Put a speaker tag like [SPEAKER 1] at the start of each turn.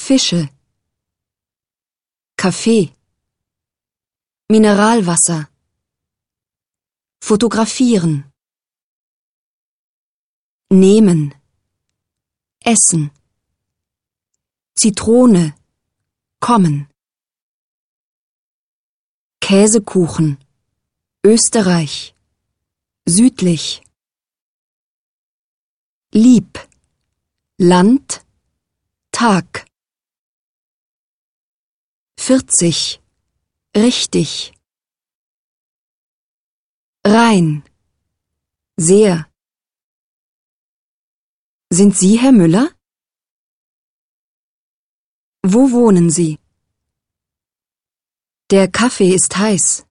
[SPEAKER 1] Fische, Kaffee, Mineralwasser, fotografieren, nehmen, essen, Zitrone, kommen, Käsekuchen, Österreich, südlich, lieb, Land, Tag, 40, richtig, rein, sehr. Sind Sie Herr Müller? Wo wohnen Sie? Der Kaffee ist heiß.